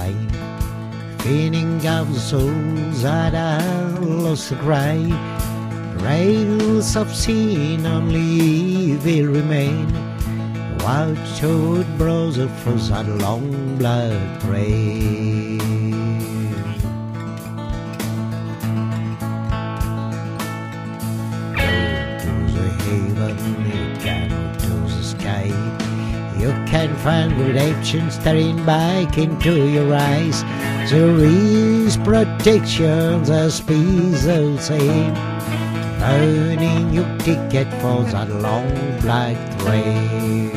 pain, feeding of the souls that are lost to cry. Rails of sin only will remain. Watch out, brother, for that long blood trail. Go to the haven, you can to the sky. You can find redemption staring back into your eyes. There is protection, there's peace the same. Earning your ticket for that long black train.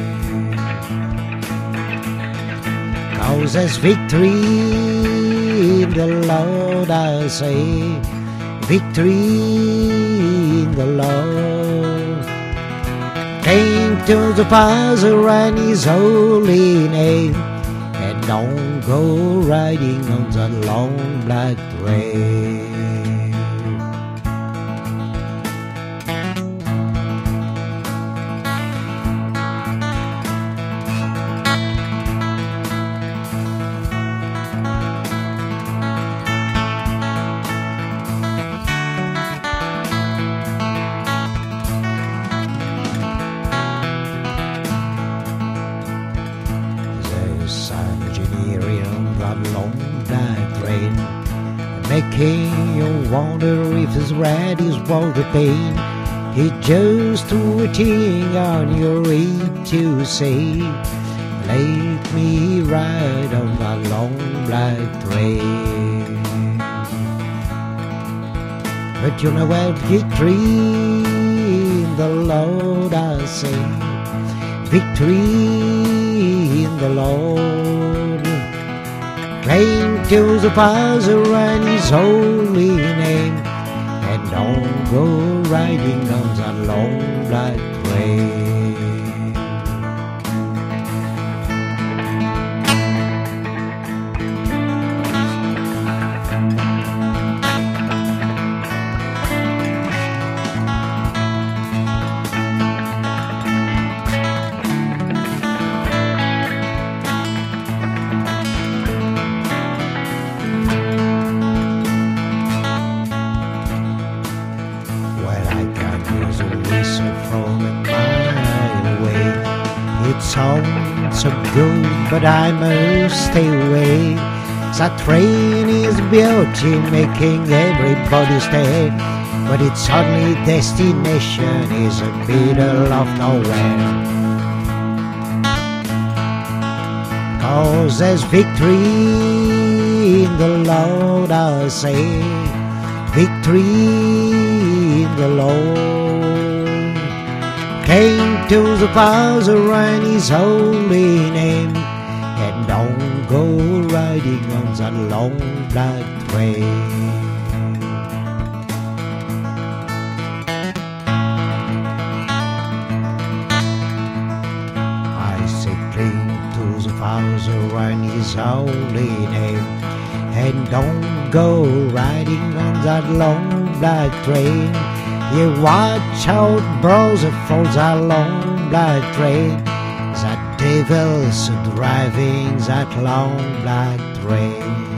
'Cause there's victory in the Lord, I say. Victory in the Lord. Came to the Father and His holy name. And don't go riding on that long black train. Engineering on that long black train, making you wonder if his red is worth the pain. He's just waiting on your ear to say, let me ride on that long black train. But you know what, victory in the Lord, I say. Victory in the Lord. Cling to the Father and His holy name, and don't go riding on that long black train. From a mile away, it sounds so good, but I must stay away. That train is beauty, making everybody stay, but its only destination is a middle of nowhere. 'Cause there's victory in the Lord, I say. Victory in the Lord. Came to the Father and His holy name, and don't go riding on that long black train. I say cling to the Father and His holy name, and don't go riding on that long black train. You watch out, brother, for that long black train. That devil's driving that long black train.